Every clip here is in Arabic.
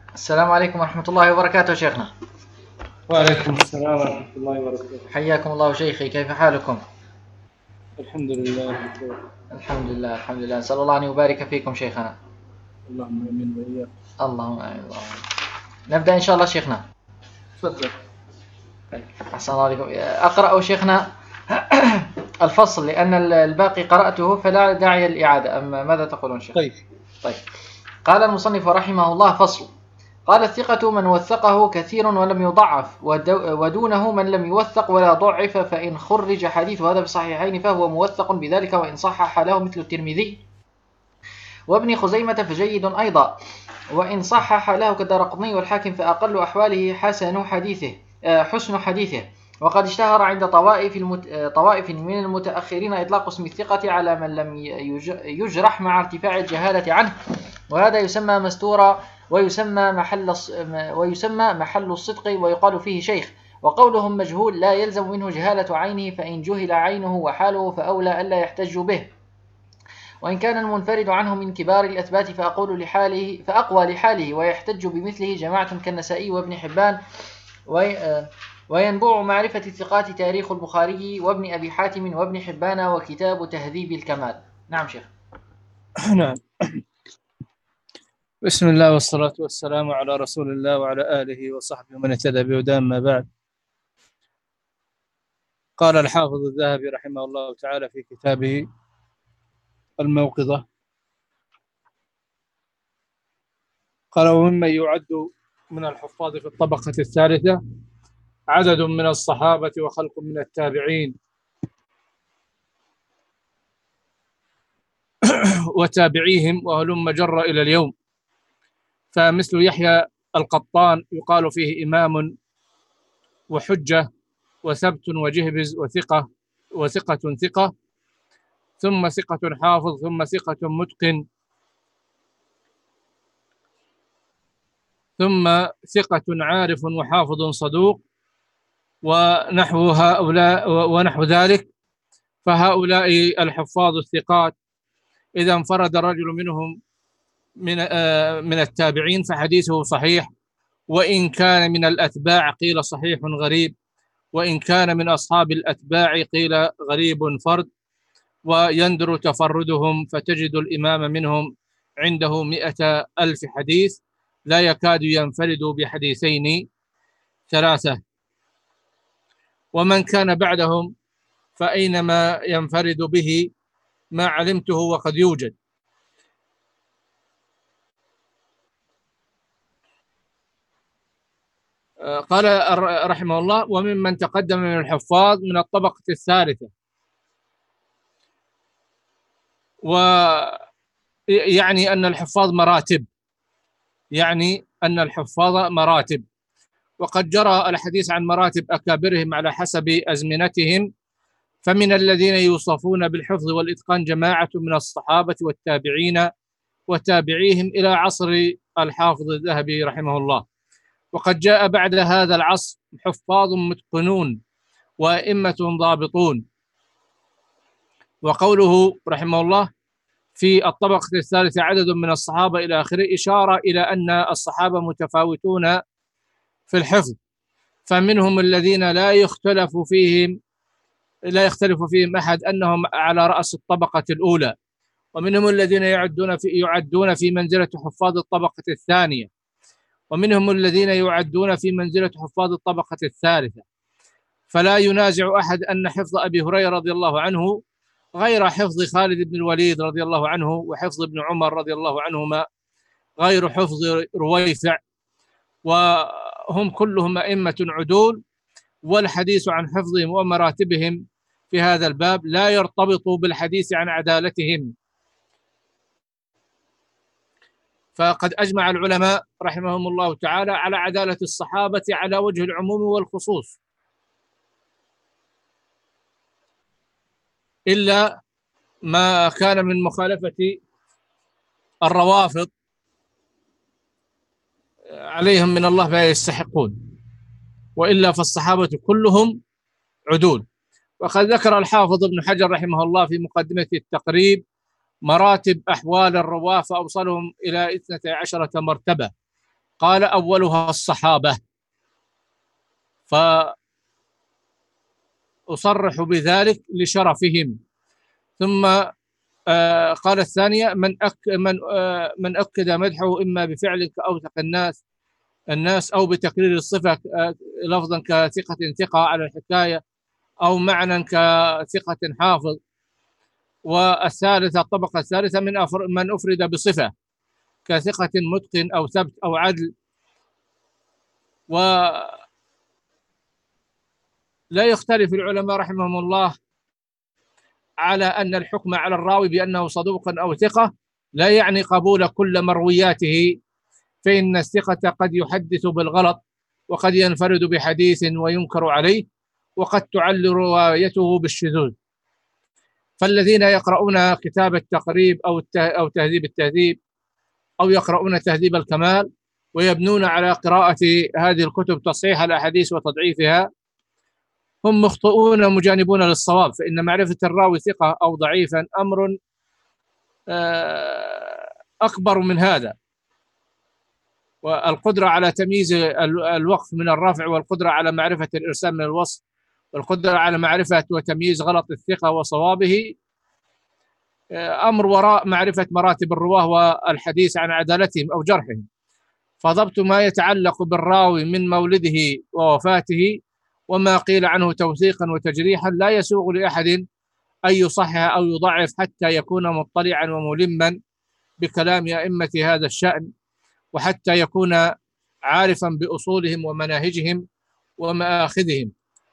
السلام عليكم ورحمة الله وبركاته شيخنا. وعليكم السلام ورحمة الله وبركاته. حياكم الله شيخي، كيف حالكم؟ الحمد لله بخير. الحمد لله الحمد لله، نسأل الله أن يبارك فيكم شيخنا. اللهم آمين وإياك. اللهم آمين اللهم آمين. نبدأ إن شاء الله شيخنا. تفضل. أحسن الله عليكم. أقرأ شيخنا الفصل لأن الباقي قرأته فلا داعي للإعادة، أما ماذا تقولون شيخ؟ طيب. قال المصنف رحمه الله: فصل. قال: الثقة من وثقه كثير ولم يضعف، ودونه من لم يوثق ولا ضعف، فإن خرج حديث هذا في الصحيحين فهو موثق بذلك، وإن صحح له مثل الترمذي وابن خزيمة فجيد أيضا، وإن صحح له كالدارقطني والحاكم فأقل أحواله حسن حديثه. وقد اشتهر عند طوائف من المتأخرين إطلاق اسم الثقة على من لم يجرح مع ارتفاع الجهالة عنه، وهذا يسمى مستورا، ويسمى محل الصدق، ويقال فيه شيخ. وقولهم مجهول لا يلزم منه جهالة عينه، فإن جهل عينه وحاله فأولى ألا يحتج به. وإن كان المنفرد عنه من كبار الأثبات فأقوى لحاله ويحتج بمثله جماعة كالنسائي وابن حبان. وينبوع معرفة الثقات تاريخ البخاري وابن أبي حاتم وابن حبان وكتاب تهذيب الكمال. نعم شيخ. نعم. بسم الله والصلاة والسلام على رسول الله وعلى آله وصحبه ومن اهتدى بهداه، ما بعد. قال الحافظ الذهبي رحمه الله تعالى في كتابه الموقظة، قال: وممن يعد من الحفاظ في الطبقة الثالثة عدد من الصحابة وخلق من التابعين وتابعيهم وهلم جر إلى اليوم، فمثل يحيى القطان يقال فيه إمام وحجة وثبت وجهبز وثقة ثقة، ثم ثقة حافظ، ثم ثقة متقن، ثم ثقة عارف وحافظ صدوق، ونحو ذلك. فهؤلاء الحفاظ الثقات إذا انفرد رجل منهم من التابعين فحديثه صحيح، وإن كان من الأتباع قيل صحيح غريب، وإن كان من أصحاب الأتباع قيل غريب فرد، ويندر تفردهم، فتجد الإمام منهم عنده 100,000 حديث لا يكاد ينفرد بحديثين ثلاثة. ومن كان بعدهم فأينما ينفرد به ما علمته وقد يوجد. قال رحمه الله: وممن تقدم من الحفاظ من الطبقة الثالثة، ويعني أن الحفاظ مراتب، وقد جرى الحديث عن مراتب أكابرهم على حسب أزمنتهم، فمن الذين يوصفون بالحفظ والإتقان جماعة من الصحابة والتابعين وتابعيهم إلى عصر الحافظ الذهبي رحمه الله. وقد جاء بعد هذا العصر حفاظ متقنون وأئمة ضابطون. وقوله رحمه الله في الطبقة الثالثة عدد من الصحابة إلى آخره إشارة إلى أن الصحابة متفاوتون في الحفظ، فمنهم الذين لا يختلف فيهم أحد أنهم على رأس الطبقة الأولى، ومنهم الذين يعدون في منزلة حفاظ الطبقة الثانية، ومنهم الذين يعدون في منزلة حفاظ الطبقة الثالثة. فلا ينازع أحد أن حفظ أبي هريرة رضي الله عنه غير حفظ خالد بن الوليد رضي الله عنه، وحفظ ابن عمر رضي الله عنهما غير حفظ رويفع، وهم كلهم أئمة عدول، والحديث عن حفظهم ومراتبهم في هذا الباب لا يرتبط بالحديث عن عدالتهم. فقد أجمع العلماء رحمهم الله تعالى على عدالة الصحابة على وجه العموم والخصوص، إلا ما كان من مخالفة الروافض عليهم من الله ما يستحقون، وإلا فالصحابة كلهم عدول. وقد ذكر الحافظ ابن حجر رحمه الله في مقدمة التقريب مراتب أحوال الرواة فأوصلهم إلى 12 مرتبة، قال أولها الصحابة، فأصرح بذلك لشرفهم. ثم قال الثانية: من أكد مدحه إما بفعل كأوثق الناس أو بتكرير الصفة لفظا كثقة ثقة على الحكاية، أو معنى كثقة حافظ. والثالثة، الطبقة الثالثة، من أفرد بصفة كثقة متقن أو ثبت أو عدل. ولا يختلف العلماء رحمهم الله على أن الحكم على الراوي بأنه صدوق أو ثقة لا يعني قبول كل مروياته، فإن الثقة قد يحدث بالغلط، وقد ينفرد بحديث وينكر عليه، وقد تعل روايته بالشذوذ. فالذين يقرؤون كتاب التقريب أو تهذيب التهذيب، أو يقرؤون تهذيب الكمال، ويبنون على قراءة هذه الكتب تصحيح الأحاديث وتضعيفها، هم مخطئون مجانبون للصواب. فإن معرفة الراوي ثقة أو ضعيفا أمر أكبر من هذا، والقدرة على تمييز الوقف من الرفع، والقدرة على معرفة الإرسال من الوصف، والقدرة على معرفة وتمييز غلط الثقة وصوابه أمر وراء معرفة مراتب الرواه والحديث عن عدالتهم أو جرحهم. فضبط ما يتعلق بالراوي من مولده ووفاته وما قيل عنه توثيقا وتجريحا لا يسوغ لأحد أن يصحح أو يضعف حتى يكون مطلعا وملما بكلام أئمة هذا الشأن، وحتى يكون عارفا بأصولهم ومناهجهم ومآخذهم.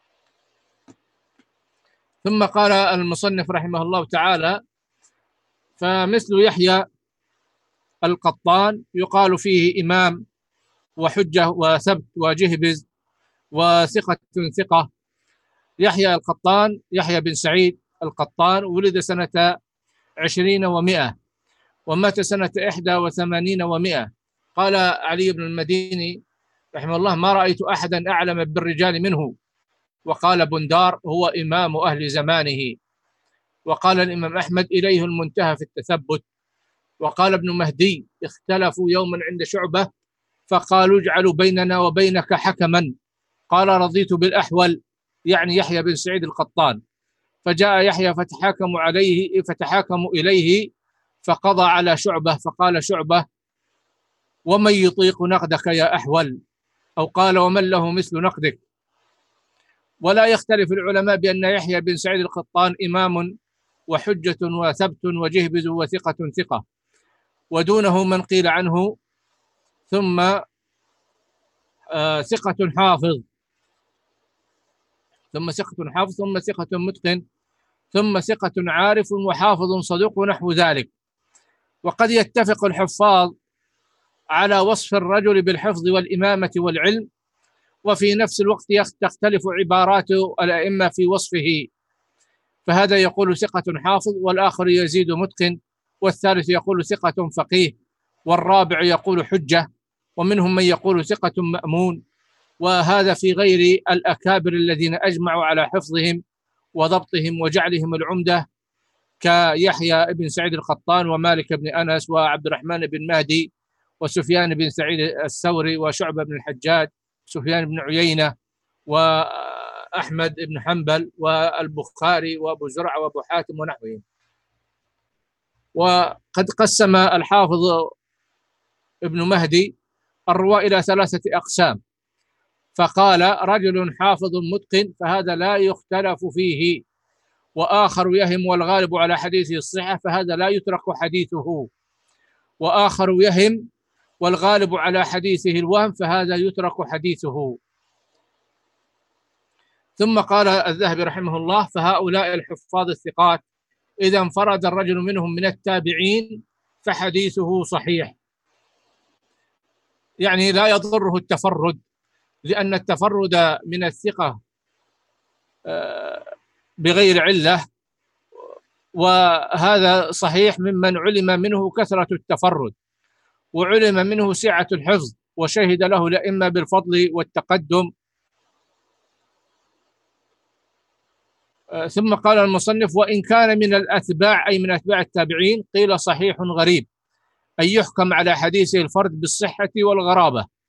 ثم قال المصنف رحمه الله تعالى: فمثل يحيى القطان يقال فيه إمام وحجة وثبت وجهبز وثقة ثقة. يحيى القطان يحيى بن سعيد القطان ولد سنة 20 و100 ومات سنة 81 و100. قال علي بن المديني رحمه الله: ما رأيت أحدا أعلم بالرجال منه. وقال بندار: هو إمام أهل زمانه. وقال الإمام أحمد: إليه المنتهى في التثبت. وقال ابن مهدي: اختلفوا يوما عند شعبة فقالوا: اجعلوا بيننا وبينك حكما. قال: رضيت بالأحول، يعني يحيى بن سعيد القطان. فجاء يحيى فتحاكموا إليه فقضى على شعبة. فقال شعبة: ومن يطيق نقدك يا أحول؟ أو قال: ومن له مثل نقدك؟ ولا يختلف العلماء بأن يحيى بن سعيد القطان إمام وحجة وثبت وجهبز وثقة ثقة، ودونه من قيل عنه ثم ثقة حافظ، ثم ثقة حافظ، ثم ثقة متقن، ثم ثقة عارف وحافظ صدوق ونحو ذلك. وقد يتفق الحفاظ على وصف الرجل بالحفظ والإمامة والعلم، وفي نفس الوقت تختلف عبارات الأئمة في وصفه، فهذا يقول ثقة حافظ، والآخر يزيد متقن، والثالث يقول ثقة فقيه، والرابع يقول حجة، ومنهم من يقول ثقة مأمون. وهذا في غير الأكابر الذين أجمعوا على حفظهم وضبطهم وجعلهم العمدة، كيحيى بن سعيد القطان ومالك بن أنس وعبد الرحمن بن مهدي وسفيان بن سعيد الثوري وشعبة بن الحجاج، سفيان بن عيينة وأحمد بن حنبل والبخاري وأبو زرعة وأبو حاتم ونحوهم. وقد قسم الحافظ ابن مهدي الرواة إلى 3 أقسام، فقال: رجل حافظ متقن فهذا لا يختلف فيه، وآخر يهم والغالب على حديثه الصحة فهذا لا يترك حديثه، وآخر يهم والغالب على حديثه الوهم فهذا يترك حديثه. ثم قال الذهبي رحمه الله: فهؤلاء الحفاظ الثقات إذا انفرد الرجل منهم من التابعين فحديثه صحيح، يعني لا يضره التفرد، لأن التفرد من الثقة بغير علة، وهذا صحيح ممن علم منه كثرة التفرد، وعلم منه سعة الحفظ، وشهد له الأئمة بالفضل والتقدم. ثم قال المصنف: وإن كان من الأتباع أي من أتباع التابعين قيل صحيح غريب، أي يحكم على حديثه الفرد بالصحة والغرابة،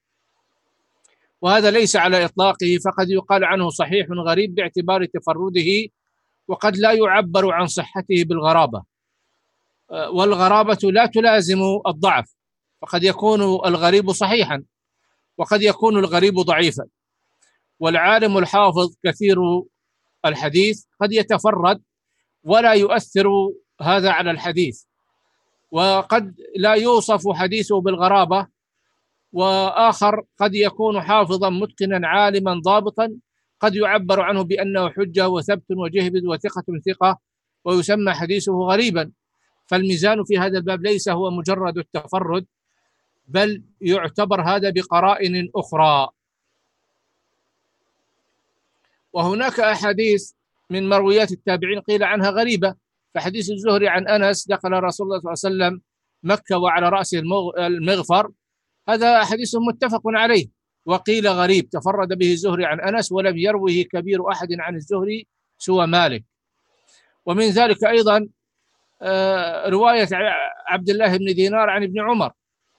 وهذا ليس على إطلاقه، فقد يقال عنه صحيح غريب باعتبار تفرده، وقد لا يعبر عن صحته بالغرابة، والغرابة لا تلازم الضعف، فقد يكون الغريب صحيحا وقد يكون الغريب ضعيفا. والعالم الحافظ كثير الحديث قد يتفرد ولا يؤثر هذا على الحديث، وقد لا يوصف حديثه بالغرابة، وآخر قد يكون حافظا متقنا عالما ضابطا قد يعبر عنه بأنه حجة وثبت وجهبذ وثقة ثقة ويسمى حديثه غريبا. فالميزان في هذا الباب ليس هو مجرد التفرد، بل يعتبر هذا بقرائن أخرى. وهناك أحاديث من مرويات التابعين قيل عنها غريبة، فحديث الزهري عن أنس دخل رسول الله صلى الله عليه وسلم مكة وعلى رأسه المغفر، هذا حديث متفق عليه، وقيل غريب تفرد به الزهري عن أنس ولم يروه كبير أحد عن الزهري سوى مالك. ومن ذلك أيضا رواية عبد الله بن دينار عن ابن عمر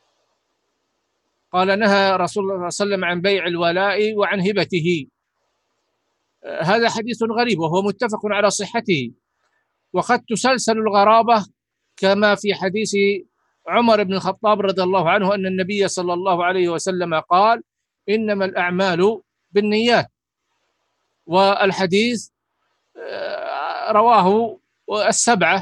قال نهى رسول الله صلى الله عليه وسلم عن بيع الولاء وعن هبته، هذا حديث غريب وهو متفق على صحته. وقد تسلسل الغرابة كما في حديث عمر بن الخطاب رضي الله عنه أن النبي صلى الله عليه وسلم قال إنما الأعمال بالنيات، والحديث رواه السبعة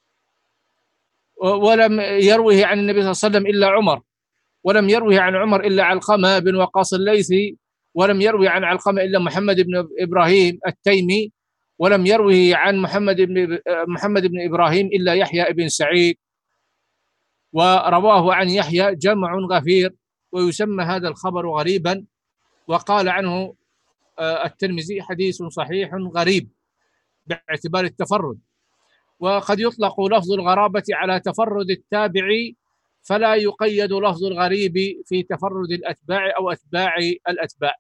ولم يروه عن النبي صلى الله عليه وسلم إلا عمر، ولم يروه عن عمر إلا علقمة بن وقاص الليثي، ولم يروي عن علقمة إلا محمد بن إبراهيم التيمي، ولم يروه عن محمد بن إبراهيم إلا يحيى بن سعيد، ورواه عن يحيى جمع غفير، ويسمى هذا الخبر غريبا. وقال عنه الترمذي حديث صحيح غريب باعتبار التفرد. وقد يطلق لفظ الغرابة على تفرد التابع، فلا يقيد لفظ الغريب في تفرد الأتباع أو أتباع الأتباع.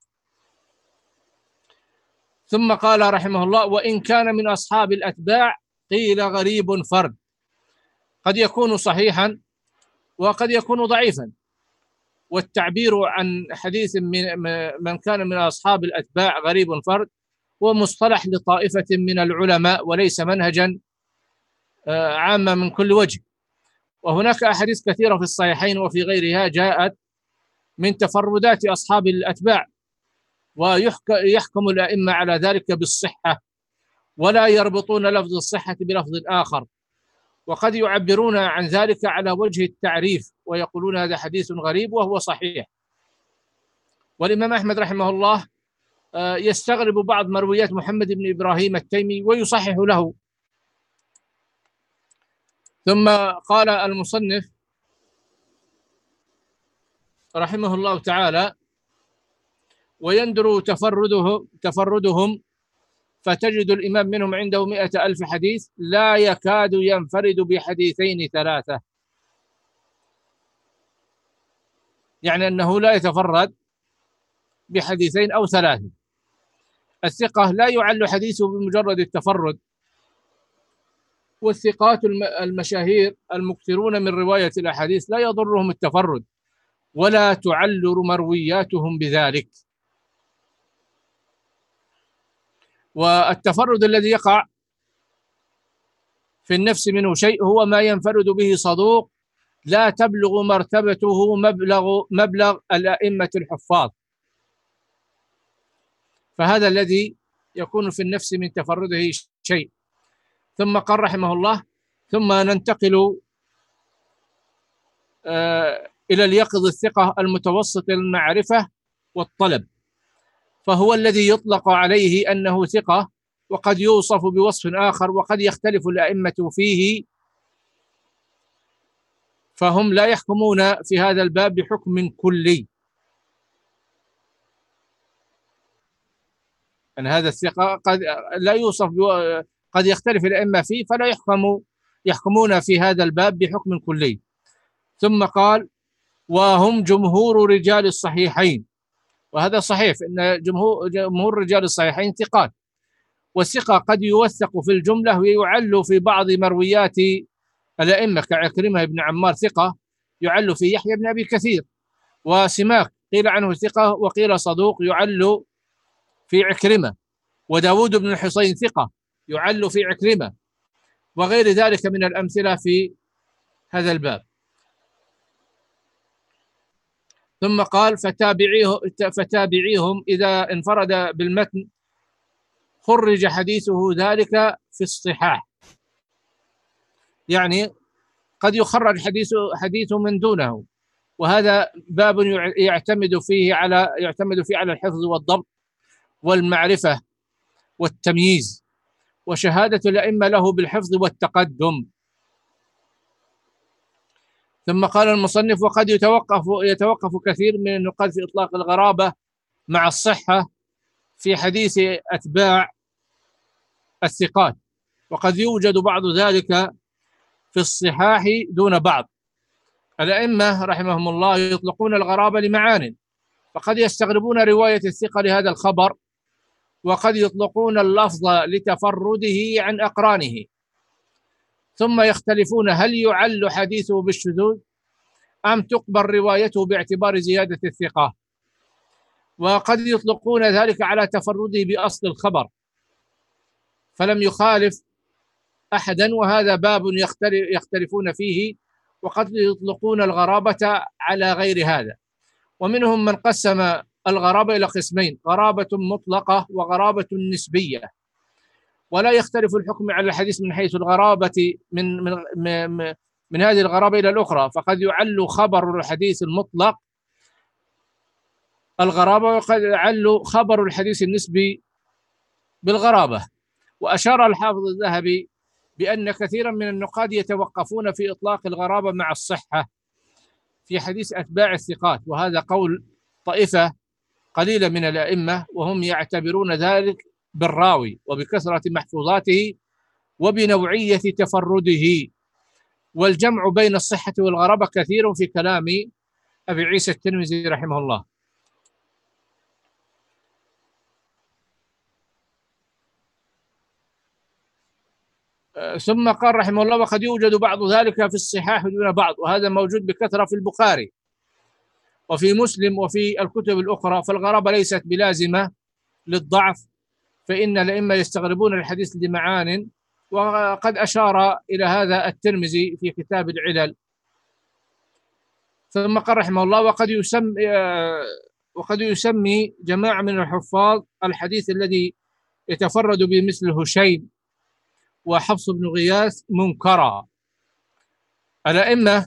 ثم قال رحمه الله وإن كان من أصحاب الأتباع قيل غريب فرد، قد يكون صحيحا وقد يكون ضعيفا. والتعبير عن حديث من كان من أصحاب الأتباع غريب فرد هو مصطلح لطائفة من العلماء وليس منهجا عاما من كل وجه. وهناك أحاديث كثيرة في الصحيحين وفي غيرها جاءت من تفردات أصحاب الأتباع، ويحكم الأئمة على ذلك بالصحة، ولا يربطون لفظ الصحة بلفظ آخر، وقد يعبرون عن ذلك على وجه التعريف ويقولون هذا حديث غريب وهو صحيح. والإمام أحمد رحمه الله يستغرب بعض مرويات محمد بن إبراهيم التيمي ويصحح له. ثم قال المصنف رحمه الله تعالى ويندر تفردهم فتجد الإمام منهم عنده 100,000 حديث لا يكاد ينفرد بحديثين ثلاثة، يعني أنه لا يتفرد بحديثين أو ثلاثة. الثقة لا يعل حديثه بمجرد التفرد، والثقات المشاهير المكثرون من رواية الأحاديث لا يضرهم التفرد ولا تعل مروياتهم بذلك. والتفرد الذي يقع في النفس منه شيء هو ما ينفرد به صدوق لا تبلغ مرتبته مبلغ الأئمة الحفاظ، فهذا الذي يكون في النفس من تفرده شيء. ثم قال رحمه الله ثم ننتقل إلى اليقظ الثقة المتوسط المعرفة والطلب، فهو الذي يطلق عليه أنه ثقة، وقد يوصف بوصف آخر وقد يختلف الأئمة فيه، فهم لا يحكمون في هذا الباب بحكم كلي. أن هذا الثقة قد لا يوصف قد يختلف الأئمة فيه فلا يحكمون في هذا الباب بحكم كلي. ثم قال وهم جمهور رجال الصحيحين، وهذا صحيح إن جمهور رجال الصحيحين ثقات، والثقة قد يوثق في الجملة ويعل في بعض مرويات الأئمة كعكرمة بن عمار ثقة يعل في يحيى بن أبي كثير، وسماك قيل عنه ثقة وقيل صدوق يعل في عكرمة، وداود بن الحصين ثقة يعل في عكرمة، وغير ذلك من الأمثلة في هذا الباب. ثم قال فتابعيهم إذا انفرد بالمتن خرج حديثه ذلك في الصحاح، يعني قد يخرج حديث من دونه، وهذا باب يعتمد فيه على الحفظ والضبط والمعرفة والتمييز وشهادة الأئمة له بالحفظ والتقدم. ثم قال المصنف: وقد يتوقف كثير من النقاد في إطلاق الغرابة مع الصحة في حديث أتباع الثقات، وقد يوجد بعض ذلك في الصحاح دون بعض. الأئمة رحمهم الله يطلقون الغرابة لمعان، فقد يستغربون رواية الثقة لهذا الخبر، وقد يطلقون اللفظ لتفرده عن أقرانه، ثم يختلفون هل يعل حديثه بالشذوذ أم تقبل روايته باعتبار زيادة الثقة، وقد يطلقون ذلك على تفرده بأصل الخبر فلم يخالف أحدا، وهذا باب يختلفون فيه، وقد يطلقون الغرابة على غير هذا. ومنهم من قسم الغرابة إلى قسمين: غرابة مطلقة وغرابة نسبية، ولا يختلف الحكم على الحديث من حيث الغرابة من هذه الغرابة إلى الأخرى، فقد يعل خبر الحديث المطلق الغرابة، وقد يعل خبر الحديث النسبي بالغرابة. وأشار الحافظ الذهبي بأن كثيرا من النقاد يتوقفون في إطلاق الغرابة مع الصحة في حديث أتباع الثقات، وهذا قول طائفة قليلة من الأئمة، وهم يعتبرون ذلك بالراوي وبكثرة محفوظاته وبنوعية تفرده. والجمع بين الصحة والغرابة كثير في كلام أبي عيسى الترمذي رحمه الله. ثم قال رحمه الله: وقد يوجد بعض ذلك في الصحاح دون بعض، وهذا موجود بكثرة في البخاري وفي مسلم وفي الكتب الأخرى، فالغرابة ليست بلازمة للضعف، فإن الأئمة يستغربون الحديث لمعان، وقد أشار إلى هذا الترمذي في كتاب العلل. ثم قال رحمه الله: وقد يسمي جماعة من الحفاظ الحديث الذي يتفرد بمثل هشيم وحفص بن غياث منكرا. الأئمة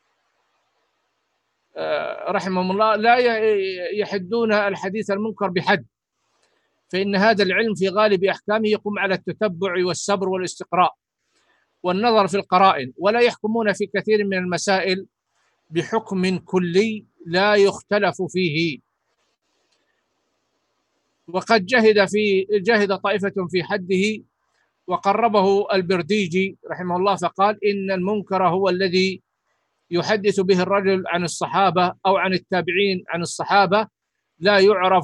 رحمهم الله لا يحدون الحديث المنكر بحد، فإن هذا العلم في غالب أحكامه يقوم على التتبع والصبر والاستقراء والنظر في القرائن، ولا يحكمون في كثير من المسائل بحكم كلي لا يختلف فيه. وقد جهد طائفة في حده، وقربه البرديجي رحمه الله فقال: إن المنكر هو الذي يحدث به الرجل عن الصحابة أو عن التابعين عن الصحابة لا يعرف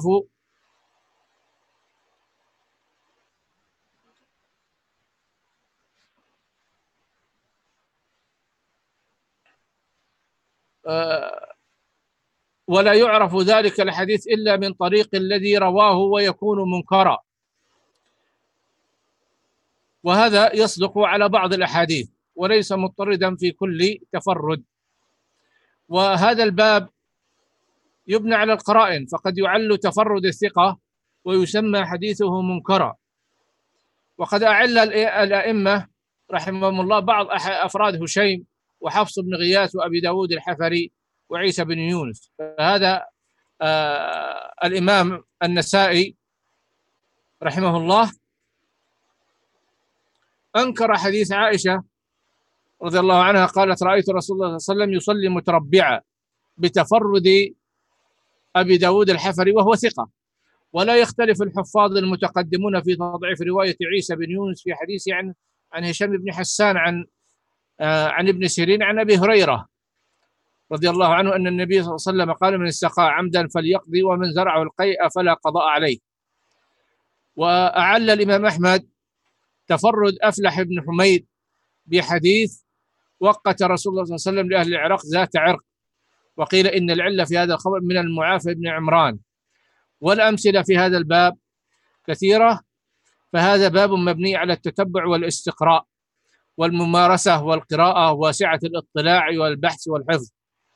ولا يعرف ذلك الحديث إلا من طريق الذي رواه ويكون منكرا، وهذا يصدق على بعض الأحاديث وليس مضطردا في كل تفرد. وهذا الباب يبنى على القرائن، فقد يعل تفرد الثقة ويسمى حديثه منكرا. وقد أعل الأئمة رحمهم الله بعض أفراد هشيم وحفص بن غياث وأبي داود الحفري وعيسى بن يونس. فهذا الإمام النسائي رحمه الله أنكر حديث عائشة رضي الله عنها قالت: رأيت رسول الله صلى الله عليه وسلم يصلي متربعا، بتفرد أبي داود الحفري وهو ثقة. ولا يختلف الحفاظ المتقدمون في تضعيف رواية عيسى بن يونس في حديث عن هشام بن حسان عن ابن سيرين عن أبي هريرة رضي الله عنه أن النبي صلى الله عليه وسلم قال: من استقى عمدا فليقضي ومن زرعه القيء فلا قضاء عليه. وأعل الإمام أحمد تفرد أفلح بن حميد بحديث: وقت رسول الله صلى الله عليه وسلم لأهل العراق ذات عرق، وقيل إن العلة في هذا الخبر من المعافى بن عمران. والأمثلة في هذا الباب كثيرة، فهذا باب مبني على التتبع والاستقراء والممارسة والقراءة واسعة الاطلاع والبحث والحفظ.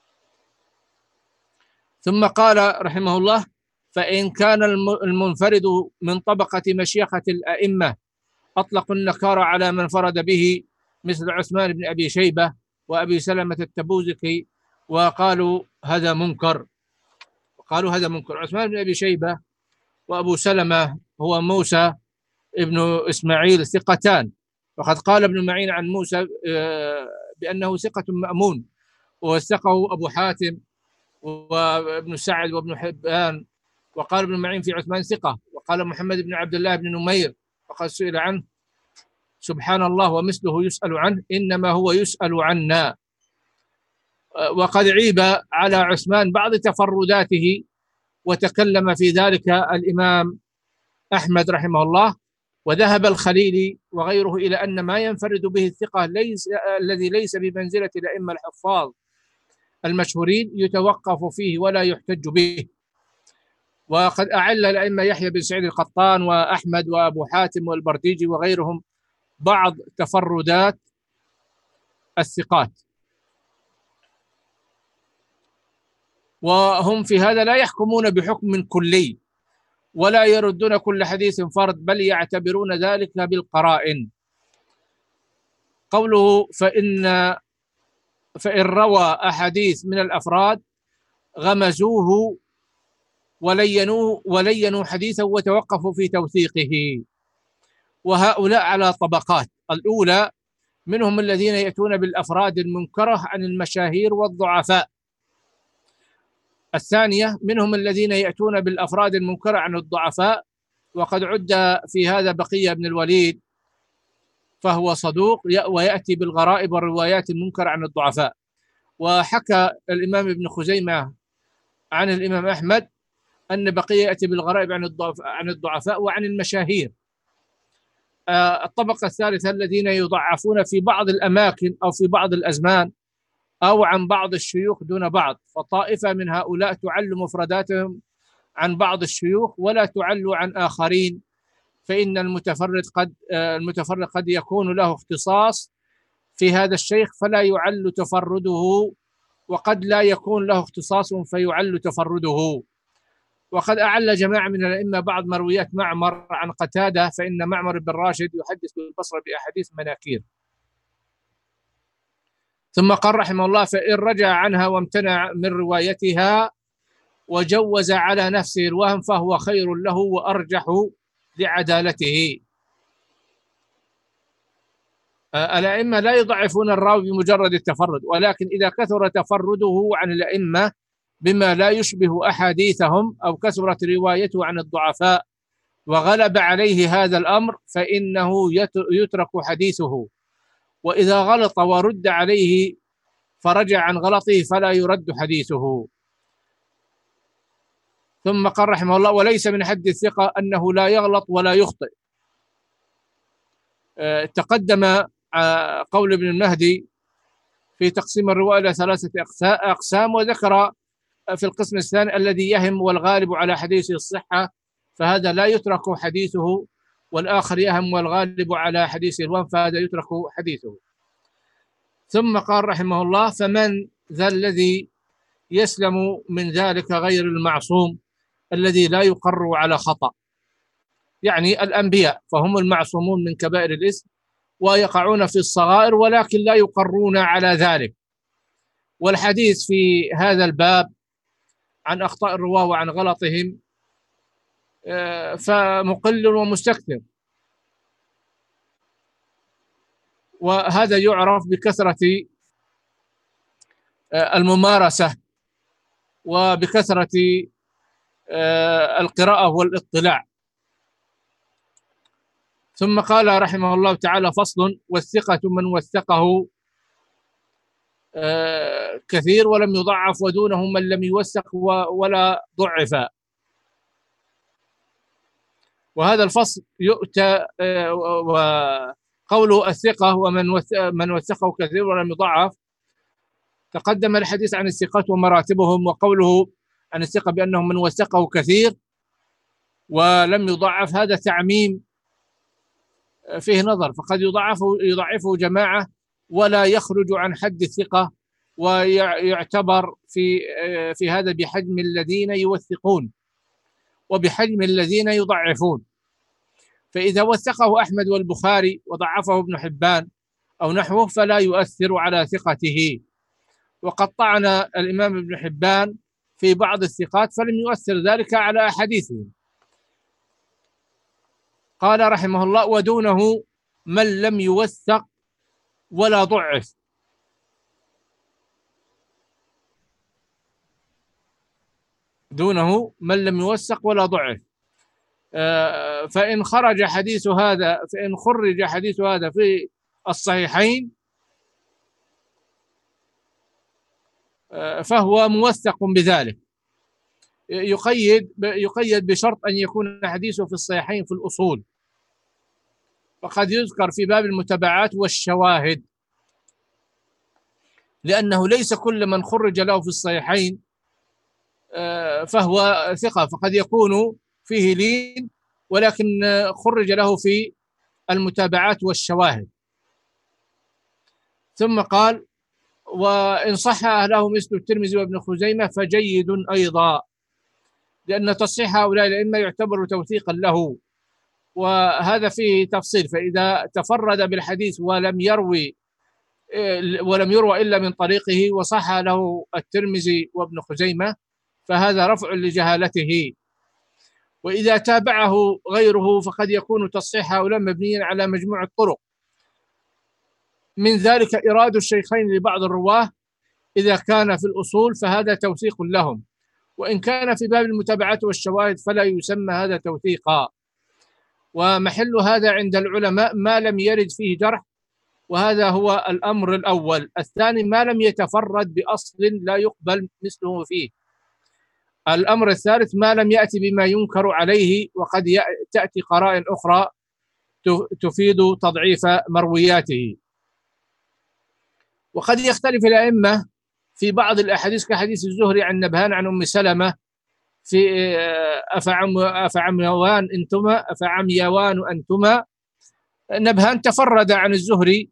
ثم قال رحمه الله: فإن كان المنفرد من طبقة مشيخة الأئمة أطلقوا النكار على من فرد به، مثل عثمان بن أبي شيبة وأبي سلمة التبوذكي، وقالوا هذا منكر. عثمان بن أبي شيبة وأبو سلمة هو موسى ابن إسماعيل ثقتان، وقد قال ابن معين عن موسى بأنه ثقة مأمون، ووثقه أبو حاتم وابن سعد وابن حبان. وقال ابن معين في عثمان ثقة. وقال محمد بن عبد الله بن نمير وقد سئل عنه: سبحان الله ومثله يسأل عنه، إنما هو يسأل عنا. وقد عيب على عثمان بعض تفرداته، وتكلم في ذلك الإمام أحمد رحمه الله، وذهب الخليلي وغيره إلى أن ما ينفرد به الثقة الذي ليس بمنزلة الأئمة الحفاظ المشهورين يتوقف فيه ولا يحتج به. وقد أعل الأئمة يحيى بن سعيد القطان وأحمد وأبو حاتم والبرديجي وغيرهم بعض تفردات الثقات، وهم في هذا لا يحكمون بحكم كلي ولا يردون كل حديث فرد، بل يعتبرون ذلك بالقرائن. قوله فإن روى أحاديث من الأفراد غمزوه ولينوا حديثه وتوقفوا في توثيقه. وهؤلاء على طبقات: الأولى منهم الذين يأتون بالأفراد المنكرة عن المشاهير والضعفاء. الثانية منهم الذين يأتون بالأفراد المنكرة عن الضعفاء، وقد عد في هذا بقية بن الوليد فهو صدوق ويأتي بالغرائب والروايات المنكرة عن الضعفاء. وحكى الإمام ابن خزيمة عن الإمام أحمد أن بقية يأتي بالغرائب عن الضعفاء وعن المشاهير. الطبقة الثالثة الذين يضعفون في بعض الأماكن أو في بعض الأزمان أو عن بعض الشيوخ دون بعض، فطائفة من هؤلاء تعل مفرداتهم عن بعض الشيوخ ولا تعل عن آخرين، فإن المتفرد قد يكون له اختصاص في هذا الشيخ فلا يعل تفرده، وقد لا يكون له اختصاص فيعل تفرده. وقد أعل جماعة من الأئمة بعض مرويات معمر عن قتادة، فإن معمر بن راشد يحدث بالبصرة بأحاديث مناكير. ثم قال رحمه الله: فإن رجع عنها وامتنع من روايتها وجوز على نفسه الوهم فهو خير له وأرجح لعدالته. الأئمة لا يضعفون الراوي بمجرد التفرد، ولكن إذا كثر تفرده عن الأئمة بما لا يشبه أحاديثهم أو كثرت روايته عن الضعفاء وغلب عليه هذا الأمر فإنه يترك حديثه، وإذا غلط ورد عليه فرجع عن غلطه فلا يرد حديثه. ثم قال رحمه الله: وليس من حد الثقة أنه لا يغلط ولا يخطئ. تقدم قول ابن المهدي في تقسيم الرواية إلى 3 أقسام، وذكر في القسم الثاني الذي يهم والغالب على حديثه الصحة، فهذا لا يترك حديثه، والآخر يهم والغالب على حديثه الوهم، فهذا يترك حديثه. ثم قال رحمه الله: فمن ذا الذي يسلم من ذلك غير المعصوم الذي لا يقر على خطأ؟ يعني الأنبياء فهم المعصومون من كبائر الإثم ويقعون في الصغائر ولكن لا يقرون على ذلك. والحديث في هذا الباب عن أخطاء الرواة وعن غلطهم فمقل ومستكثر، وهذا يعرف بكثرة الممارسة وبكثرة القراءة والاطلاع. ثم قال رحمه الله تعالى: فصل: والثقة من وثقه كثير ولم يضعف، ودونه من لم يوثق ولا ضعف. وهذا الفصل يؤتى وقوله الثقة ومن وثقه كثير ولم يضعف، تقدم الحديث عن الثقات ومراتبهم، وقوله عن الثقة بأنه من وثقه كثير ولم يضعف، هذا تعميم فيه نظر، فقد يضعفه جماعة ولا يخرج عن حد الثقة، ويعتبر في هذا بحجم الذين يوثقون وبحجم الذين يضعفون. فإذا وثقه أحمد والبخاري وضعفه ابن حبان أو نحوه فلا يؤثر على ثقته. وقد طعن الإمام ابن حبان في بعض الثقات فلم يؤثر ذلك على أحاديثهم. قال رحمه الله: ودونه من لم يوثق ولا ضعف. دونه من لم يوثق ولا ضعف. فإن خرج حديث هذا فإن خرج حديث هذا في الصحيحين فهو موثق بذلك. يقيد بشرط أن يكون حديثه في الصحيحين في الأصول، وقد يذكر في باب المتابعات والشواهد، لأنه ليس كل من خرج له في الصحيحين فهو ثقة، فقد يكون فيه لين ولكن خرج له في المتابعات والشواهد. ثم قال: وإن صح له مثل الترمذي وابن خزيمة فجيد أيضا، لأن تصحيح هؤلاء الأئمة يعتبر توثيقا له، وهذا فيه تفصيل. فإذا تفرد بالحديث ولم يروى إلا من طريقه وصح له الترمذي وابن خزيمة فهذا رفع لجهالته. وإذا تابعه غيره فقد يكون تصحيح هؤلاء مبنيا على مجموع الطرق، من ذلك إرادة الشيخين لبعض الرواه إذا كان في الأصول فهذا توثيق لهم، وإن كان في باب المتابعات والشواهد فلا يسمى هذا توثيقا. ومحل هذا عند العلماء ما لم يرد فيه جرح، وهذا هو الأمر الأول. الثاني ما لم يتفرد بأصل لا يقبل مثله فيه. الأمر الثالث ما لم يأتي بما ينكر عليه، وقد تأتي قرائن أخرى تفيد تضعيف مروياته. وقد يختلف الأئمة في بعض الأحاديث كحديث الزهري عن نبهان عن أم سلمة في أفعميوان أنتما. نبهان تفرد عن الزهري،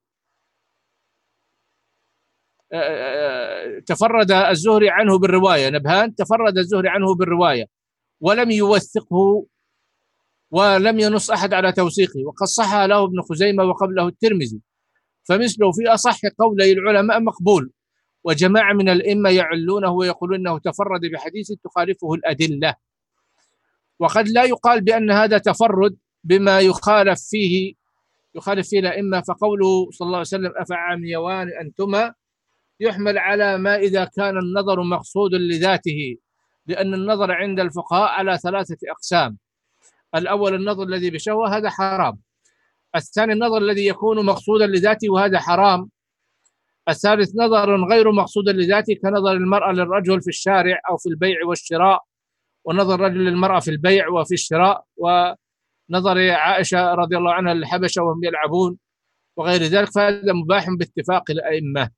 تفرد الزهري عنه بالرواية، نبهان تفرد الزهري عنه بالرواية ولم يوثقه ولم ينص أحد على توثيقه، وقد صح له ابن خزيمة وقبله الترمذي، فمثله في أصح قولي العلماء مقبول. وجماعة من الأئمة يعلونه ويقولون أنه تفرد بحديث تخالفه الأدلة. وقد لا يقال بأن هذا تفرد بما يخالف فيه الأئمة، فقوله صلى الله عليه وسلم أفعميوان أنتما يحمل على ما إذا كان النظر مقصود لذاته، لأن النظر عند الفقهاء على 3 أقسام: الأول النظر الذي بشهوة هذا حرام، الثاني النظر الذي يكون مقصودا لذاته وهذا حرام، الثالث نظر غير مقصود لذاته كنظر المرأة للرجل في الشارع أو في البيع والشراء، ونظر الرجل للمرأة في البيع وفي الشراء، ونظر عائشة رضي الله عنها للحبشة وهم يلعبون وغير ذلك، فهذا مباح باتفاق الأئمة.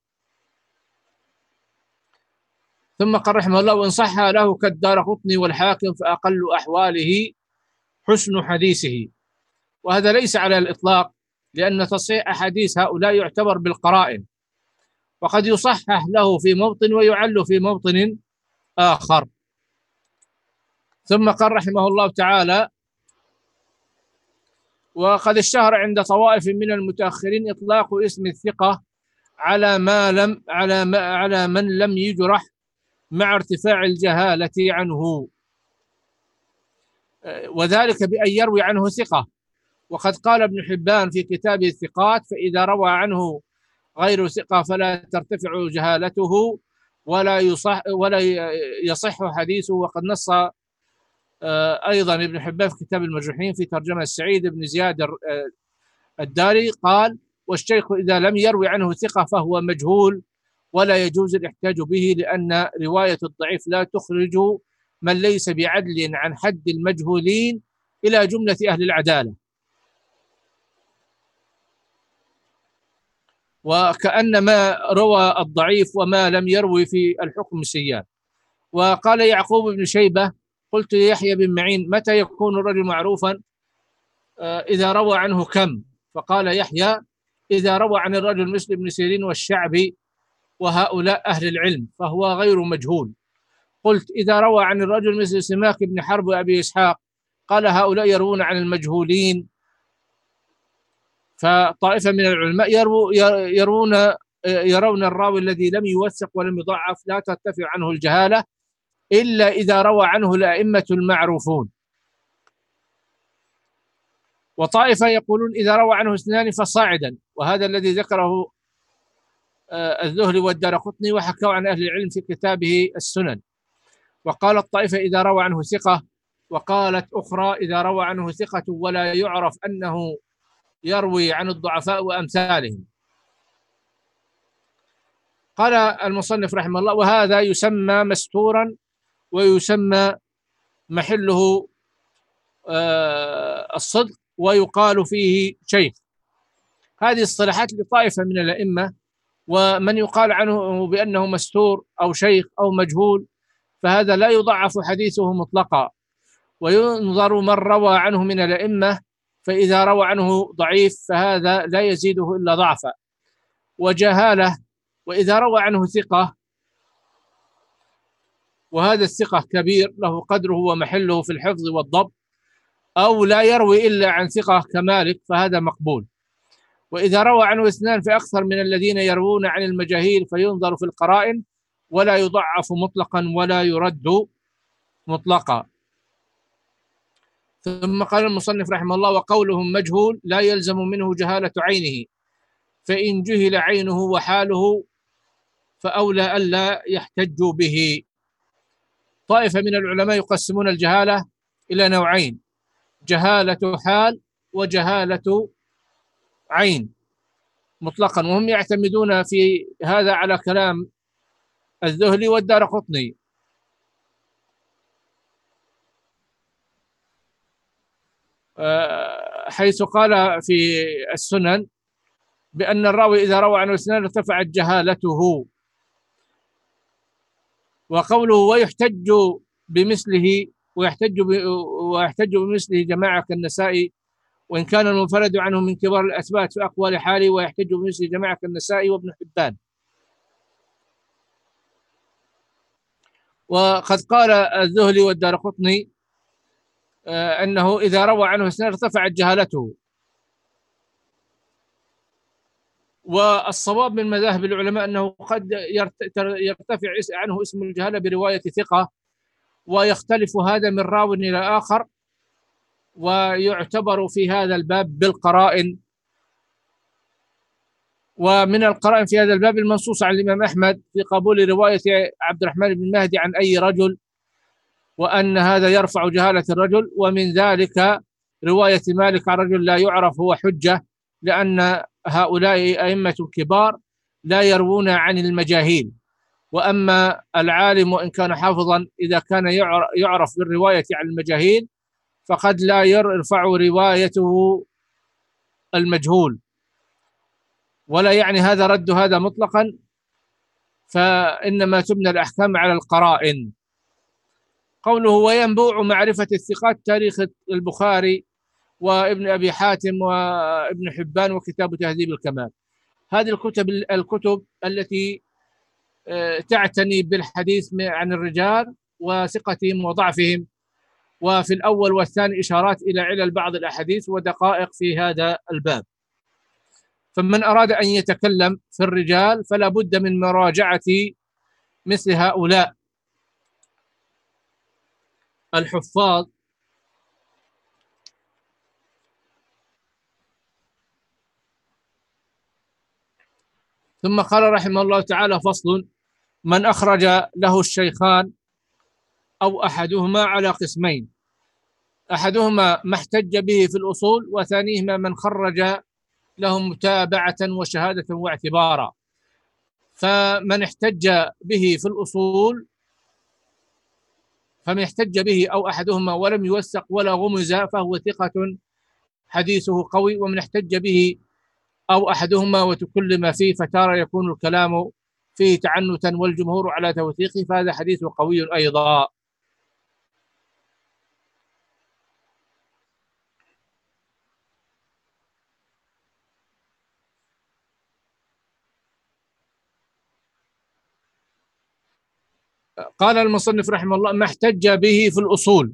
ثم قال رحمه الله: وإن صح له كالدارقطني والحاكم فأقل أحواله حسن حديثه. وهذا ليس على الإطلاق، لأن تصحيح أحاديث هؤلاء يعتبر بالقرائن، وقد يصحح له في موطن ويعل في موطن آخر. ثم قال رحمه الله تعالى: وقد اشتهر عند طوائف من المتأخرين إطلاق اسم الثقة على من لم يجرح مع ارتفاع الجهالة عنه، وذلك بأن يروي عنه ثقة. وقد قال ابن حبان في كتابه الثقات: فإذا روى عنه غير ثقة فلا ترتفع جهالته ولا يصح حديثه. وقد نص أيضا ابن حبان في كتاب المجروحين في ترجمة سعيد بن زياد الداري قال: والشيخ إذا لم يروي عنه ثقة فهو مجهول ولا يجوز الاحتجاج به، لأن رواية الضعيف لا تخرج من ليس بعدل عن حد المجهولين إلى جملة أهل العدالة. وكأنما روى الضعيف وما لم يروي في الحكم سيان. وقال يعقوب بن شيبة: قلت ليحيى بن معين: متى يكون الرجل معروفا؟ إذا روى عنه كم؟ فقال يحيى: إذا روى عن الرجل مثل ابن سيرين والشعبي وهؤلاء أهل العلم فهو غير مجهول. قلت: إذا روى عن الرجل مثل سماك بن حرب وأبي إسحاق؟ قال: هؤلاء يروون عن المجهولين. فطائفة من العلماء يرون الراوي الذي لم يوثق ولم يضعف لا ترتفع عنه الجهالة إلا إذا روى عنه الأئمة المعروفون. وطائفة يقولون إذا روى عنه اثنان فصاعدا، وهذا الذي ذكره الذهلي والدارقطني وحكوا عن أهل العلم في كتابه السنن. وقالت طائفة إذا روى عنه ثقة، وقالت أخرى إذا روى عنه ثقة ولا يعرف أنه يروي عن الضعفاء وأمثالهم. قال المصنف رحمه الله: وهذا يسمى مستورا ويسمى محله الصدق ويقال فيه شيخ. هذه الصلاحات لطائفة من الأئمة. ومن يقال عنه بأنه مستور أو شيخ أو مجهول فهذا لا يضعف حديثه مطلقا، وينظر من روى عنه من الأئمة، فإذا روى عنه ضعيف فهذا لا يزيده إلا ضعفا وجهالة. وإذا روى عنه ثقة وهذا الثقة كبير له قدره ومحله في الحفظ والضبط، أو لا يروي إلا عن ثقة كمالك فهذا مقبول. وإذا روى عنه اثنان فأكثر من الذين يروون عن المجاهيل فينظر في القرائن ولا يضعف مطلقا ولا يرد مطلقا. ثم قال المصنف رحمه الله: وقولهم مجهول لا يلزم منه جهالة عينه، فإن جهل عينه وحاله فأولى ألا يحتجوا به. طائفة من العلماء يقسمون الجهالة إلى نوعين: جهالة حال وجهالة عين مطلقا، وهم يعتمدون في هذا على كلام الذهلي والدارقطني. حيث قال في السنن بأن الراوي إذا روى عنه اثنان ارتفعت جهالته. وقوله ويحتج بمثله ويحتج بمثله جماعة كالنسائي، وإن كان المنفرد عنه من كبار الأثبات في أقوال حاله، ويحتج بمثله جماعة كالنسائي وابن حبان. وقد قال الذهلي والدارقطني أنه إذا روى عنه اثنان ارتفعت جهالته. والصواب من مذاهب العلماء أنه قد يرتفع عنه اسم الجهالة برواية ثقة، ويختلف هذا من راو إلى آخر، ويعتبر في هذا الباب بالقرائن. ومن القرائن في هذا الباب المنصوص عن الإمام أحمد في قبول رواية عبد الرحمن بن مهدي عن أي رجل، وأن هذا يرفع جهالة الرجل. ومن ذلك رواية مالك عن رجل لا يعرف هو حجة، لأن هؤلاء أئمة كبار لا يروون عن المجاهيل. وأما العالم وإن كان حافظا إذا كان يعرف بالرواية عن المجاهيل فقد لا يرفع روايته المجهول، ولا يعني هذا رد هذا مطلقا، فإنما تبنى الأحكام على القرائن. قوله وينبوع معرفة الثقات تاريخ البخاري وابن أبي حاتم وابن حبان وكتاب تهذيب الكمال. هذه الكتب التي تعتني بالحديث عن الرجال وثقتهم وضعفهم، وفي الأول والثاني إشارات إلى علل بعض الأحاديث ودقائق في هذا الباب. فمن أراد أن يتكلم في الرجال فلا بد من مراجعة مثل هؤلاء الحفاظ. ثم قال رحمه الله تعالى: فصل: من أخرج له الشيخان أو أحدهما على قسمين: أحدهما ما احتج به في الأصول، وثانيهما من خرج له متابعة وشهادة واعتبارا. فمن احتج به في الأصول فمن احتج به أو أحدهما ولم يوثق ولا غمز فهو ثقة حديثه قوي. ومن احتج به أو أحدهما وتكلم فيه، فتارة يكون الكلام فيه تعنتا والجمهور على توثيقه، فهذا حديث قوي أيضا. قال المصنف رحمه الله: ما احتج به في الأصول.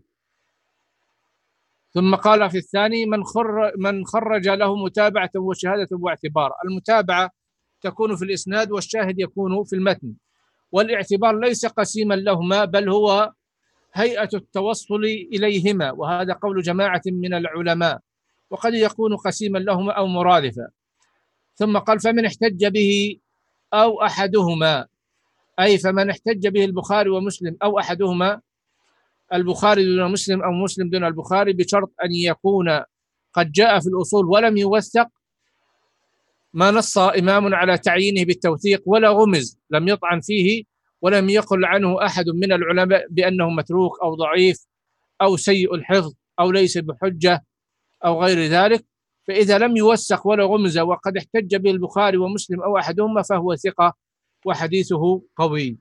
ثم قال في الثاني: من خرج له متابعة وشهادة واعتبار. المتابعة تكون في الإسناد، والشاهد يكون في المتن. والاعتبار ليس قسيما لهما، بل هو هيئة التوصل إليهما، وهذا قول جماعة من العلماء، وقد يكون قسيما لهما أو مرادفا. ثم قال: فمن احتج به أو أحدهما، أي فمن احتج به البخاري ومسلم أو أحدهما، البخاري دون مسلم أو مسلم دون البخاري، بشرط أن يكون قد جاء في الأصول ولم يوثق، ما نص إمام على تعيينه بالتوثيق ولا غمز، لم يطعن فيه ولم يقل عنه أحد من العلماء بأنه متروك أو ضعيف أو سيء الحفظ أو ليس بحجة أو غير ذلك. فإذا لم يوثق ولا غمز وقد احتج به البخاري ومسلم أو أحدهما فهو ثقة وحديثه قوي.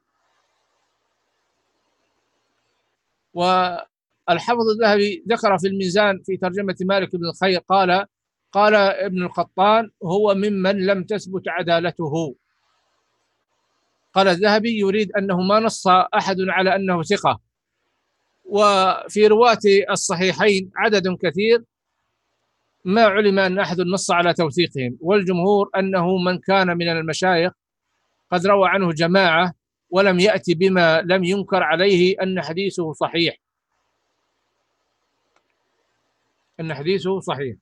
والحافظ الذهبي ذكر في الميزان في ترجمة مالك بن الخير قال ابن القطان: هو ممن لم تثبت عدالته. قال الذهبي: يريد أنه ما نص أحد على أنه ثقة. وفي رواة الصحيحين عدد كثير ما علم أن أحد نص على توثيقهم، والجمهور أنه من كان من المشايخ قد روى عنه جماعة ولم يأتي بما لم ينكر عليه أن حديثه صحيح، أن حديثه صحيح.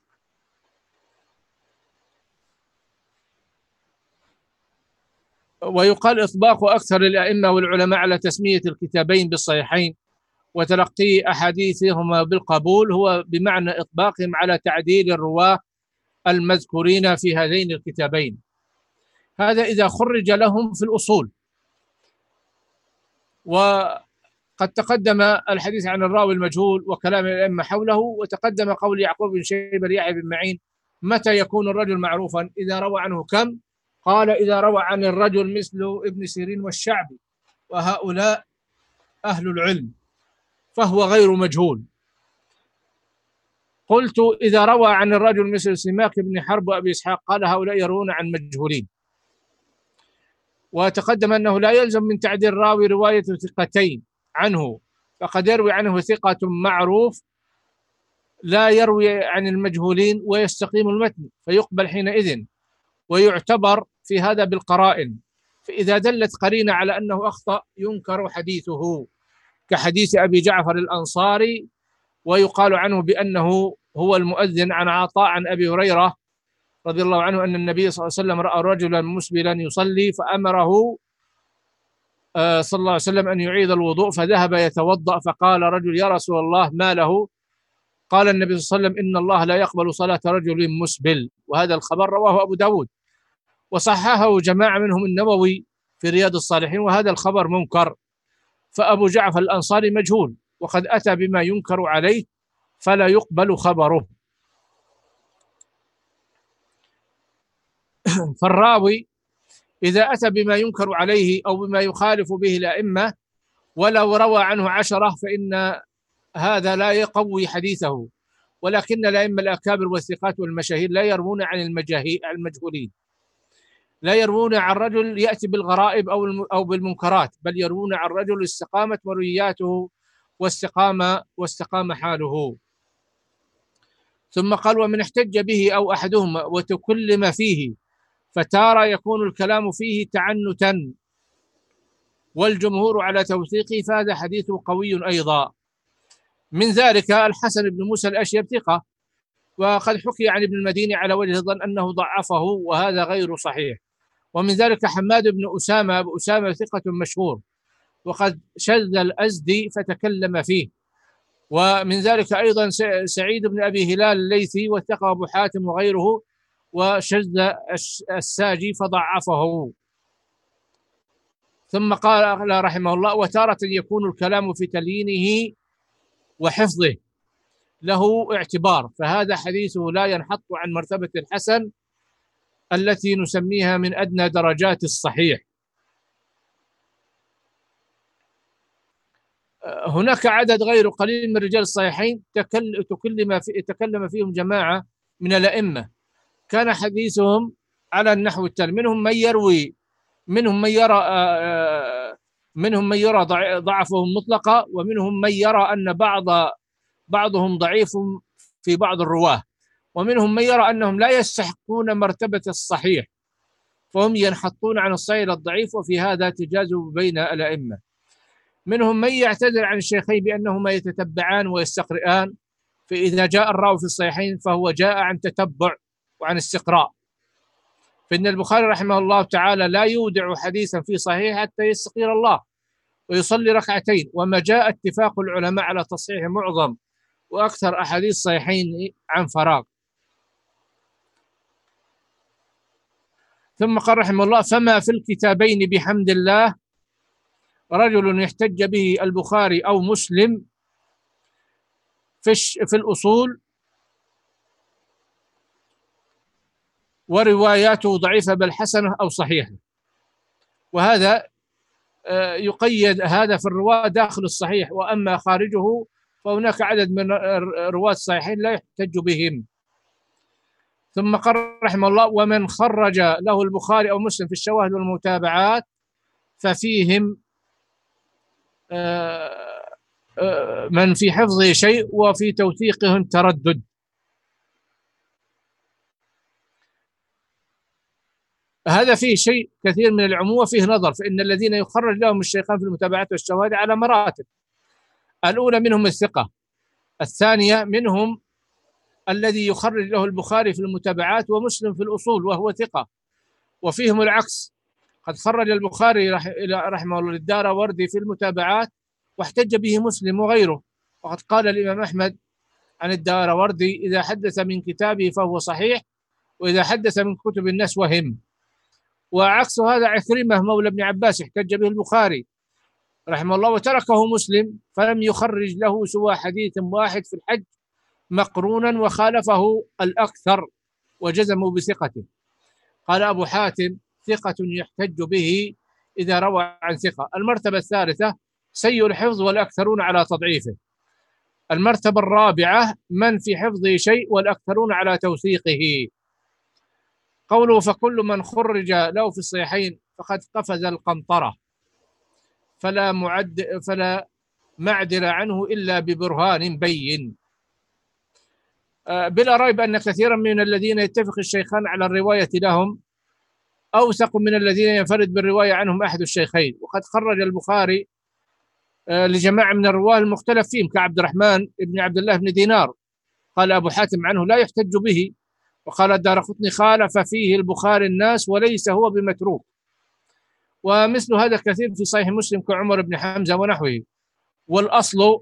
ويقال إطباق أكثر الأئمة والعلماء على تسمية الكتابين بالصحيحين وتلقي أحاديثهما بالقبول هو بمعنى إطباقهم على تعديل الرواة المذكورين في هذين الكتابين. هذا إذا خرج لهم في الأصول. وقد تقدم الحديث عن الراوي المجهول وكلام الأئمة حوله، وتقدم قول يعقوب بن شيبة ليحيى بن معين: متى يكون الرجل معروفا؟ إذا روى عنه كم؟ قال: إذا روى عن الرجل مثل ابن سيرين والشعبي وهؤلاء أهل العلم فهو غير مجهول. قلت: إذا روى عن الرجل مثل سماك بن حرب وأبي إسحاق، قال: هؤلاء يروون عن مجهولين. وتقدم أنه لا يلزم من تعديل الراوي رواية ثقتين عنه، فقد يروي عنه ثقة معروف لا يروي عن المجهولين ويستقيم المتن، فيقبل حينئذ، ويعتبر في هذا بالقرائن. فإذا دلت قرينة على أنه أخطأ ينكر حديثه، كحديث أبي جعفر الأنصاري، ويقال عنه بأنه هو المؤذن عن عطاء عن أبي هريرة رضي الله عنه أن النبي صلى الله عليه وسلم رأى رجلا مسبلا يصلي فأمره صلى الله عليه وسلم أن يعيد الوضوء، فذهب يتوضأ، فقال رجل: يا رسول الله ما له؟ قال النبي صلى الله عليه وسلم: إن الله لا يقبل صلاة رجل مسبل. وهذا الخبر رواه أبو داود وصححه جماعة منهم النووي في رياض الصالحين، وهذا الخبر منكر. فأبو جعفر الأنصاري مجهول وقد أتى بما ينكر عليه فلا يقبل خبره. فالراوي إذا أتى بما ينكر عليه أو بما يخالف به الأئمة ولو روى عنه 10 فإن هذا لا يقوي حديثه. ولكن الأئمة الأكابر والثقات والمشاهير لا يروون عن المجهولين، لا يروون عن رجل يأتي بالغرائب أو بالمنكرات، بل يروون عن رجل استقامت مروياته واستقام حاله. ثم قال: ومن احتج به أو أحدهما وتكلم فيه، فتارى يكون الكلام فيه تعنتا والجمهور على توثيقه، فهذا حديث قوي أيضا. من ذلك الحسن بن موسى الأشيب ثقة، وقد حكي عن ابن المديني على وجه الظن أنه ضعفه، وهذا غير صحيح. ومن ذلك حماد بن أسامة، أبو أسامة ثقة مشهور وقد شذ الأزدي فتكلم فيه. ومن ذلك أيضا سعيد بن أبي هلال الليثي وثقه أبو حاتم وغيره، وشذ الساجي فضعفه. ثم قال رحمه الله: وتارة يكون الكلام في تليينه وحفظه له اعتبار، فهذا حديثه لا ينحط عن مرتبة الحسن التي نسميها من أدنى درجات الصحيح. هناك عدد غير قليل من رجال الصحيحين تكلم فيهم جماعة من الأئمة، كان حديثهم على النحو التالي: منهم من يروي، منهم من يرى منهم من يرى ضعفهم مطلقا، ومنهم من يرى أن بعضهم ضعيف في بعض الرواه، ومنهم من يرى أنهم لا يستحقون مرتبة الصحيح، فهم ينحطون عن الصحيح إلى الضعيف، وفي هذا تجاذب بين الأئمة. منهم من يعتذر عن الشيخين بأنهما يتتبعان ويستقرئان، فإذا جاء الراوي في الصحيحين فهو جاء عن تتبع وعن استقراء، فإن البخاري رحمه الله تعالى لا يودع حديثا في صحيح حتى يستقير الله ويصلي ركعتين، وما جاء اتفاق العلماء على تصحيح معظم وأكثر أحاديث الصحيحين عن فراغ. ثم قال رحمه الله: فما في الكتابين بحمد الله رجل يحتج به البخاري أو مسلم في الأصول ورواياته ضعيفة بل حسنة أو صحيحة. وهذا يقيد هذا في الرواة داخل الصحيح، وأما خارجه فهناك عدد من رواة الصحيحين لا يحتج بهم. ثم قال رحمه الله: ومن خرج له البخاري أو مسلم في الشواهد والمتابعات ففيهم من في حفظه شيء وفي توثيقهم تردد. هذا فيه شيء كثير من العموم وفيه نظر، فإن الذين يخرج لهم الشيخان في المتابعات والشواهد على مراتب: الأولى منهم الثقة، الثانية منهم الذي يخرج له البخاري في المتابعات ومسلم في الأصول وهو ثقة، وفيهم العكس: قد خرج البخاري رحمه الله للدارورد في المتابعات واحتج به مسلم وغيره، وقد قال الإمام أحمد عن الداروردي: إذا حدث من كتابه فهو صحيح، وإذا حدث من كتب الناس وهم. وعكس هذا عكرمة مولى ابن عباس احتج به البخاري رحمه الله وتركه مسلم، فلم يخرج له سوى حديث واحد في الحج مقرونا وخالفه الأكثر وجزموا بثقته. قال أبو حاتم: ثقة يحتج به إذا روى عن ثقة. المرتبة الثالثة سيء الحفظ والأكثرون على تضعيفه. المرتبة الرابعة من في حفظه شيء والأكثرون على توثيقه. قوله: فكل من خرج له في الصحيحين فقد قفز القنطرة فلا معدل عنه إلا ببرهان بين. بلا ريب أن كثيرا من الذين يتفق الشيخان على الرواية لهم أوثق من الذين ينفرد بالرواية عنهم أحد الشيخين. وقد خرج البخاري لجماعة من الرواه المختلف فيهم كعبد الرحمن بن عبد الله بن دينار، قال أبو حاتم عنه: لا يحتج به. وقال الدارقطني: خالف فيه البخاري الناس وليس هو بمتروك. ومثل هذا كثير في صحيح مسلم كعمر بن حمزة ونحوه. والأصل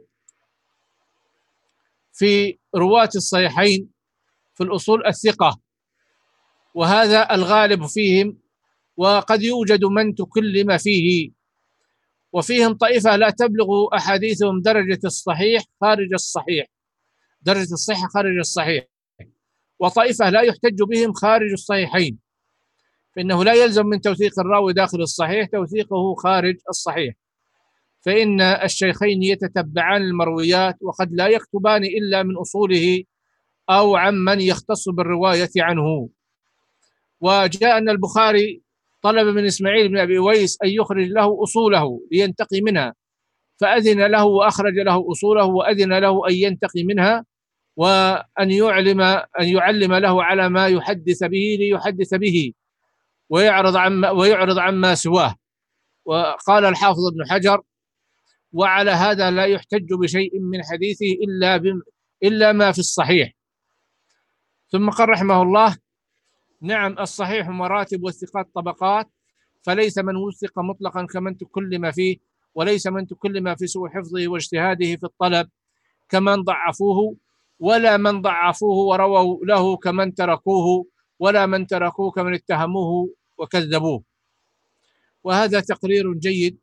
في رواة الصحيحين في الأصول الثقة، وهذا الغالب فيهم، وقد يوجد من تكلم فيه، وفيهم طائفة لا تبلغ أحاديثهم درجة الصحيح خارج الصحيح، درجة الصحة خارج الصحيح، وطائفة لا يحتج بهم خارج الصحيحين، فإنه لا يلزم من توثيق الراوي داخل الصحيح توثيقه خارج الصحيح، فإن الشيخين يتتبعان المرويات وقد لا يكتبان إلا من أصوله أو عمن يختص بالرواية عنه. وجاء أن البخاري طلب من إسماعيل بن أبي أويس أن يخرج له أصوله لينتقي منها، فأذن له وأخرج له أصوله وأذن له أن ينتقي منها، وأن يعلم له على ما يحدث به ليحدث به ويعرض عما سواه. وقال الحافظ ابن حجر: وعلى هذا لا يحتج بشيء من حديثه إلا ما في الصحيح. ثم قال رحمه الله: نعم، الصحيح مراتب والثقات طبقات، فليس من وثق مطلقا كمن تكلم فيه، وليس من تكلم في سوء حفظه واجتهاده في الطلب كمن ضعفوه، ولا من ضعفوه ورووا له كمن تركوه، ولا من تركوه كمن اتهموه وكذبوه. وهذا تقرير جيد،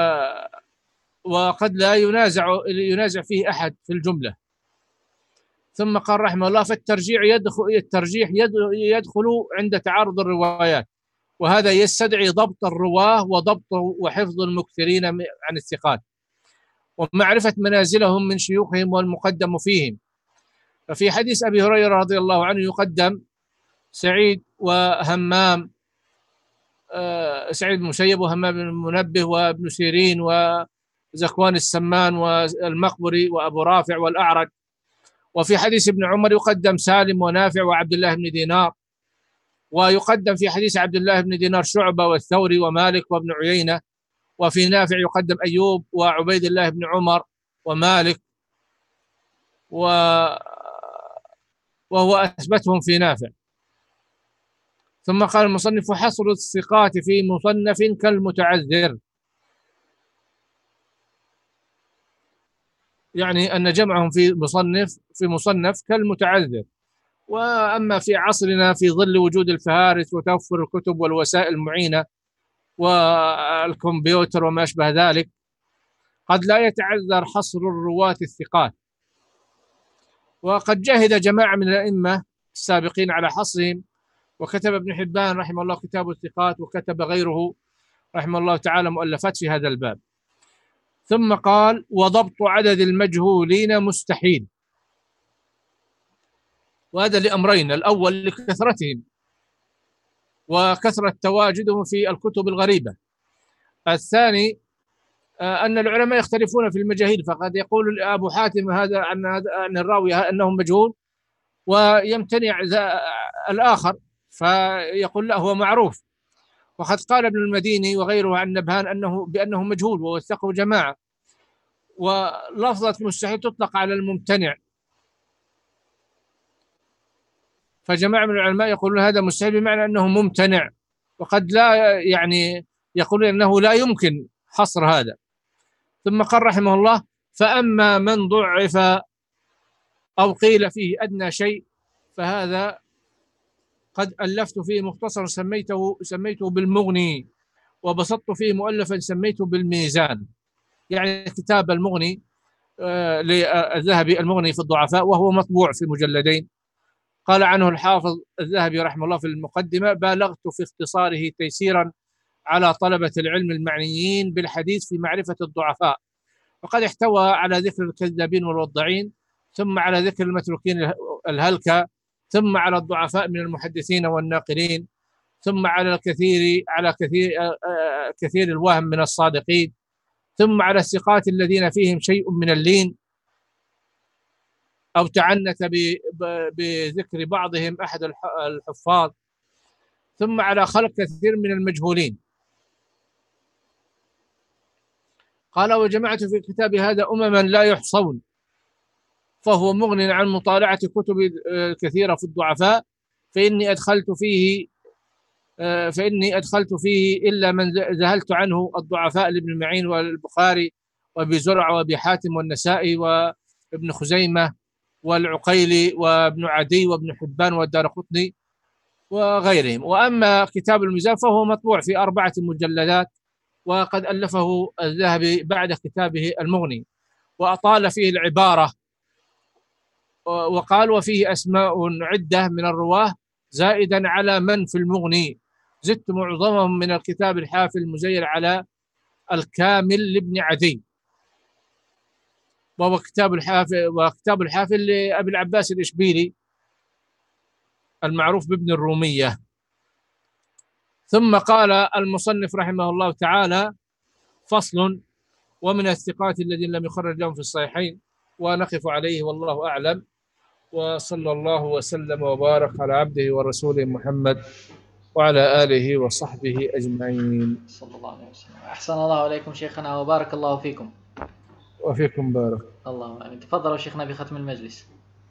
وقد لا ينازع فيه أحد في الجملة. ثم قال رحمه الله: فالترجيح يدخل عند تعارض الروايات، وهذا يستدعي ضبط الرواه وضبط وحفظ المكثرين عن الثقات، ومعرفة منازلهم من شيوخهم والمقدم فيهم. ففي حديث أبي هريرة رضي الله عنه يقدم سعيد وهمام، سعيد بن المسيب وهمام بن المنبه وابن سيرين وزكوان السمان والمقبري وأبو رافع والأعرج. وفي حديث ابن عمر يقدم سالم ونافع وعبد الله بن دينار، ويقدم في حديث عبد الله بن دينار شعبة والثوري ومالك وابن عيينة، وفي نافع يقدم أيوب وعبيد الله بن عمر ومالك، وهو أثبتهم في نافع. ثم قال المصنف: حصر الثقات في مصنف كالمتعذر، يعني أن جمعهم في مصنف كالمتعذر. وأما في عصرنا في ظل وجود الفهارس وتوفر الكتب والوسائل المعينة والكمبيوتر وما أشبه ذلك، قد لا يتعذر حصر الرواة الثقات. وقد جاهد جماعة من الأئمة السابقين على حصرهم، وكتب ابن حبان رحمه الله كتاب الثقات، وكتب غيره رحمه الله تعالى مؤلفات في هذا الباب. ثم قال: وضبط عدد المجهولين مستحيل. وهذا لأمرين: الأول لكثرتهم وكثرة تواجدهم في الكتب الغريبة. الثاني أن العلماء يختلفون في المجاهيل، فقد يقول أبو حاتم هذا أن الراوي أنه مجهول، ويمتنع الآخر فيقول لا هو معروف. وقد قال ابن المديني وغيره عن نبهان بأنه مجهول ووثقه جماعة. ولفظة مستحيل تطلق على الممتنع، فجماعة من العلماء يقولون هذا مستحيل بمعنى أنه ممتنع، وقد لا يعني يقولون أنه لا يمكن حصر هذا. ثم قال رحمه الله: فأما من ضعف أو قيل فيه أدنى شيء فهذا قد ألفت فيه مختصر سميته بالمغني، وبسطت فيه مؤلفا سميته بالميزان، يعني كتاب المغني للذهبي، المغني في الضعفاء، وهو مطبوع في مجلدين. قال عنه الحافظ الذهبي رحمه الله في المقدمة: بالغت في اختصاره تيسيرا على طلبة العلم المعنيين بالحديث في معرفة الضعفاء، وقد احتوى على ذكر الكذابين والوضاعين، ثم على ذكر المتروكين الهلكة، ثم على الضعفاء من المحدثين والناقلين، ثم على كثير الوهم من الصادقين، ثم على الثقات الذين فيهم شيء من اللين أو تعنت بذكر بعضهم أحد الحفاظ، ثم على خلق كثير من المجهولين. قال: وجمعت في كتاب هذا أمما لا يحصون، فهو مغن عن مطالعة كتب كثيرة في الضعفاء، فإني أدخلت فيه إلا من ذهلت عنه الضعفاء لابن معين والبخاري وابي زرع وابي حاتم والنسائي وابن خزيمة والعقيلي وابن عدي وابن حبان والدارقطني وغيرهم. وأما كتاب الميزان فهو مطبوع في 4 مجلدات، وقد ألفه الذهبي بعد كتابه المغني، وأطال فيه العبارة، وقال: وفيه أسماء عدة من الرواه زائدا على من في المغني، زدت معظمهم من الكتاب الحافل المزيل على الكامل لابن عدي، وهو كتاب الحافل لأبي العباس الإشبيلي المعروف بابن الرومية. ثم قال المصنف رحمه الله تعالى: فصل: ومن الثقات الذين لم يخرج لهم في الصحيحين. ونقف عليه والله أعلم، وصلى الله وسلم وبارك على عبده ورسوله محمد وعلى آله وصحبه أجمعين. صلى الله عليه وسلم. أحسن الله إليكم شيخنا وبارك الله فيكم. وفيكم بارك. اللهم آمين. تفضلوا شيخنا بختم المجلس.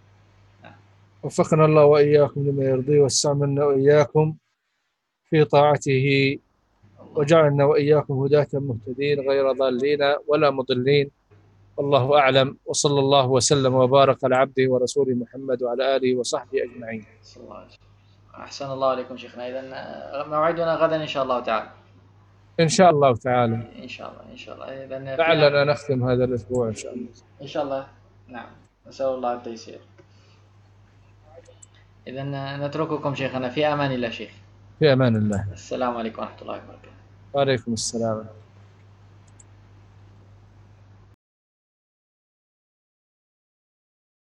وفقنا الله وإياكم لما يرضيه، واستعملنا وإياكم في طاعته، وجعلنا وإياكم هداة مهتدين غير ضالين ولا مضلين. والله أعلم، وصلى الله وسلم وبارك على عبده ورسوله محمد وعلى آله وصحبه أجمعين. صلى الله عليه وسلم. أحسن الله عليكم شيخنا. إذن موعدنا غدا إن شاء الله تعالى. إن شاء الله تعالى. إن شاء الله إن شاء الله. إذن لعلنا نختم هذا الأسبوع إن شاء الله. إن شاء الله. نعم، نسأل الله التيسير. إذا نترككم شيخنا في أمان الله شيخ. في أمان الله. السلام عليكم ورحمة الله وبركاته. وعليكم السلام.